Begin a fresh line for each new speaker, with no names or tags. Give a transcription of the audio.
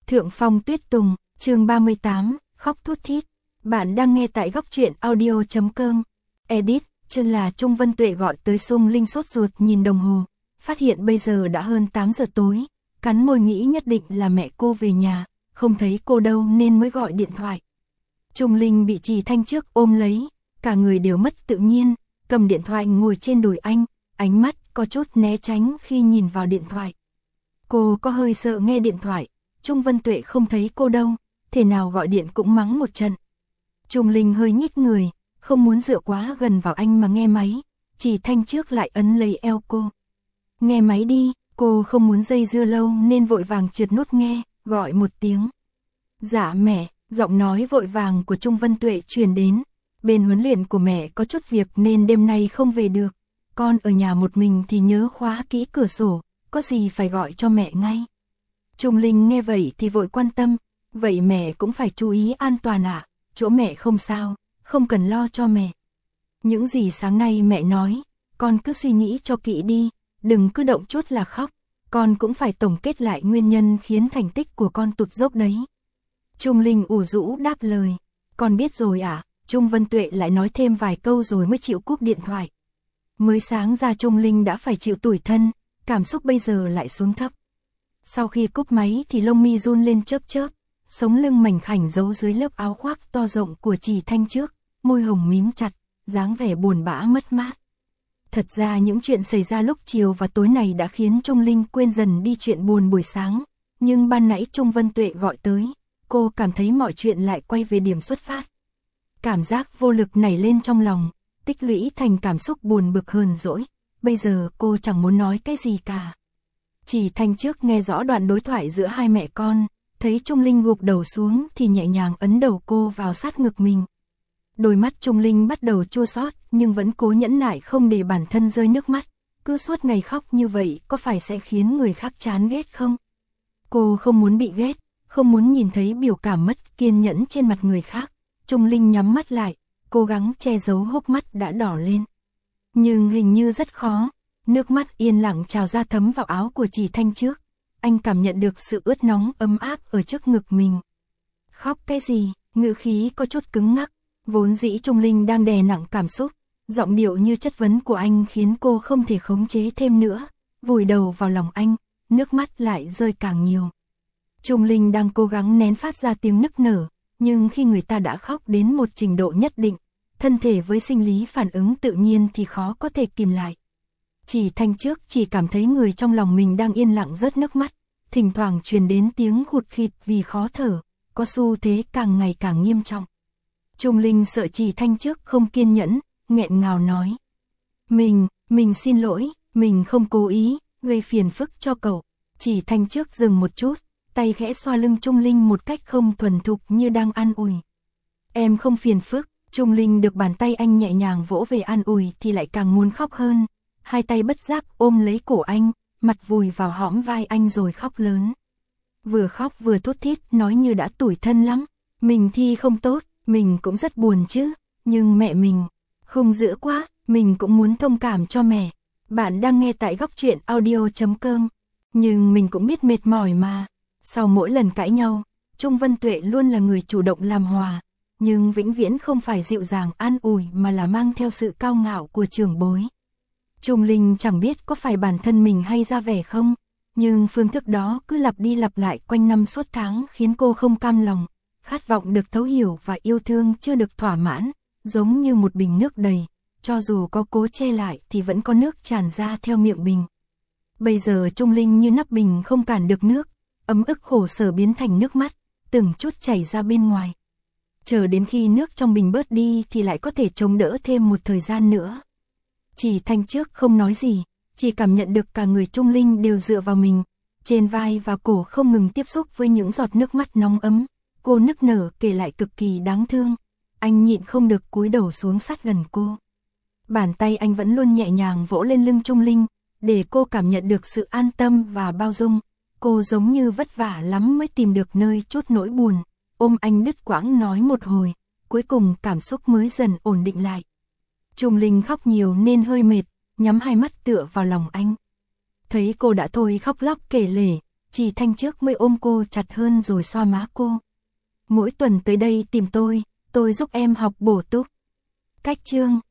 Thượng Phong Tuyết Tùng, chương 38, khóc thút thít. Bạn đang nghe tại góc truyện audio.com. Edit, chân là Trung Vân Tuệ gọi tới Sung Linh sốt ruột nhìn đồng hồ, phát hiện bây giờ đã hơn 8 giờ tối, cắn môi nghĩ nhất định là mẹ cô về nhà, không thấy cô đâu nên mới gọi điện thoại. Trung Linh bị Trì Thanh trước ôm lấy, cả người đều mất tự nhiên, cầm điện thoại ngồi trên đùi anh, ánh mắt có chút né tránh khi nhìn vào điện thoại. Cô có hơi sợ nghe điện thoại, Trung Vân Tuệ không thấy cô đâu, thế nào gọi điện cũng mắng một trận. Trung Linh hơi nhích người, không muốn dựa quá gần vào anh mà nghe máy, Trì Thanh trước lại ấn lấy eo cô. Nghe máy đi, cô không muốn dây dưa lâu nên vội vàng trượt nút nghe, gọi một tiếng. Dạ mẹ, giọng nói vội vàng của Trung Vân Tuệ truyền đến. Bên huấn luyện của mẹ có chút việc nên đêm nay không về được. Con ở nhà một mình thì nhớ khóa kỹ cửa sổ, có gì phải gọi cho mẹ ngay. Trung Linh nghe vậy thì vội quan tâm, vậy mẹ cũng phải chú ý an toàn ạ, chỗ mẹ không sao, không cần lo cho mẹ. Những gì sáng nay mẹ nói, con cứ suy nghĩ cho kỹ đi, đừng cứ động chút là khóc, con cũng phải tổng kết lại nguyên nhân khiến thành tích của con tụt dốc đấy. Trung Linh ủ rũ đáp lời, con biết rồi ạ. Trung Vân Tuệ lại nói thêm vài câu rồi mới chịu cúp điện thoại. Mới sáng ra Trung Linh đã phải chịu tủi thân, cảm xúc bây giờ lại xuống thấp. Sau khi cúp máy thì lông mi run lên chớp chớp, sống lưng mảnh khảnh giấu dưới lớp áo khoác to rộng của Trì Thanh trước, môi hồng mím chặt, dáng vẻ buồn bã mất mát. Thật ra những chuyện xảy ra lúc chiều và tối này đã khiến Trung Linh quên dần đi chuyện buồn buổi sáng, nhưng ban nãy Trung Vân Tuệ gọi tới, cô cảm thấy mọi chuyện lại quay về điểm xuất phát. Cảm giác vô lực nảy lên trong lòng, tích lũy thành cảm xúc buồn bực hờn dỗi, bây giờ cô chẳng muốn nói cái gì cả. Trì Thanh trước nghe rõ đoạn đối thoại giữa hai mẹ con, thấy Trung Linh gục đầu xuống thì nhẹ nhàng ấn đầu cô vào sát ngực mình. Đôi mắt Trung Linh bắt đầu chua xót nhưng vẫn cố nhẫn nại không để bản thân rơi nước mắt, cứ suốt ngày khóc như vậy có phải sẽ khiến người khác chán ghét không? Cô không muốn bị ghét, không muốn nhìn thấy biểu cảm mất kiên nhẫn trên mặt người khác. Trung Linh nhắm mắt lại, cố gắng che giấu hốc mắt đã đỏ lên. Nhưng hình như rất khó, nước mắt yên lặng trào ra thấm vào áo của Trì Thanh trước. Anh cảm nhận được sự ướt nóng ấm áp ở trước ngực mình. Khóc cái gì, ngữ khí có chút cứng ngắc, vốn dĩ Trung Linh đang đè nặng cảm xúc. Giọng điệu như chất vấn của anh khiến cô không thể khống chế thêm nữa, vùi đầu vào lòng anh, nước mắt lại rơi càng nhiều. Trung Linh đang cố gắng nén phát ra tiếng nức nở. Nhưng khi người ta đã khóc đến một trình độ nhất định, thân thể với sinh lý phản ứng tự nhiên thì khó có thể kìm lại. Trì Thanh trước chỉ cảm thấy người trong lòng mình đang yên lặng rớt nước mắt, thỉnh thoảng truyền đến tiếng hụt khịt vì khó thở, có xu thế càng ngày càng nghiêm trọng. Trung Linh sợ Trì Thanh trước không kiên nhẫn, nghẹn ngào nói. Mình xin lỗi, mình không cố ý, gây phiền phức cho cậu. Trì Thanh trước dừng một chút. Tay khẽ xoa lưng Trung Linh một cách không thuần thục như đang an ủi. Em không phiền phức, Trung Linh được bàn tay anh nhẹ nhàng vỗ về an ủi thì lại càng muốn khóc hơn. Hai tay bất giác ôm lấy cổ anh, mặt vùi vào hõm vai anh rồi khóc lớn. Vừa khóc vừa thút thít nói như đã tủi thân lắm. Mình thi không tốt, mình cũng rất buồn chứ, nhưng mẹ mình hung dữ quá, mình cũng muốn thông cảm cho mẹ. Bạn đang nghe tại góc truyện audio.com, nhưng mình cũng biết mệt mỏi mà. Sau mỗi lần cãi nhau, Trung Vân Tuệ luôn là người chủ động làm hòa, nhưng vĩnh viễn không phải dịu dàng an ủi mà là mang theo sự cao ngạo của trưởng bối. Trung Linh chẳng biết có phải bản thân mình hay ra vẻ không, nhưng phương thức đó cứ lặp đi lặp lại quanh năm suốt tháng khiến cô không cam lòng, khát vọng được thấu hiểu và yêu thương chưa được thỏa mãn, giống như một bình nước đầy, cho dù có cố che lại thì vẫn có nước tràn ra theo miệng bình. Bây giờ Trung Linh như nắp bình không cản được nước, ấm ức khổ sở biến thành nước mắt, từng chút chảy ra bên ngoài. Chờ đến khi nước trong bình bớt đi thì lại có thể chống đỡ thêm một thời gian nữa. Trì Thanh trước không nói gì, chỉ cảm nhận được cả người Trung Linh đều dựa vào mình, trên vai và cổ không ngừng tiếp xúc với những giọt nước mắt nóng ấm. Cô nức nở kể lại cực kỳ đáng thương, anh nhịn không được cúi đầu xuống sát gần cô. Bàn tay anh vẫn luôn nhẹ nhàng vỗ lên lưng Trung Linh, để cô cảm nhận được sự an tâm và bao dung. Cô giống như vất vả lắm mới tìm được nơi chút nỗi buồn, ôm anh đứt quãng nói một hồi, cuối cùng cảm xúc mới dần ổn định lại. Trung Linh khóc nhiều nên hơi mệt, nhắm hai mắt tựa vào lòng anh. Thấy cô đã thôi khóc lóc kể lể, Trì Thanh trước mới ôm cô chặt hơn rồi xoa má cô. Mỗi tuần tới đây tìm tôi giúp em học bổ túc. Cách chương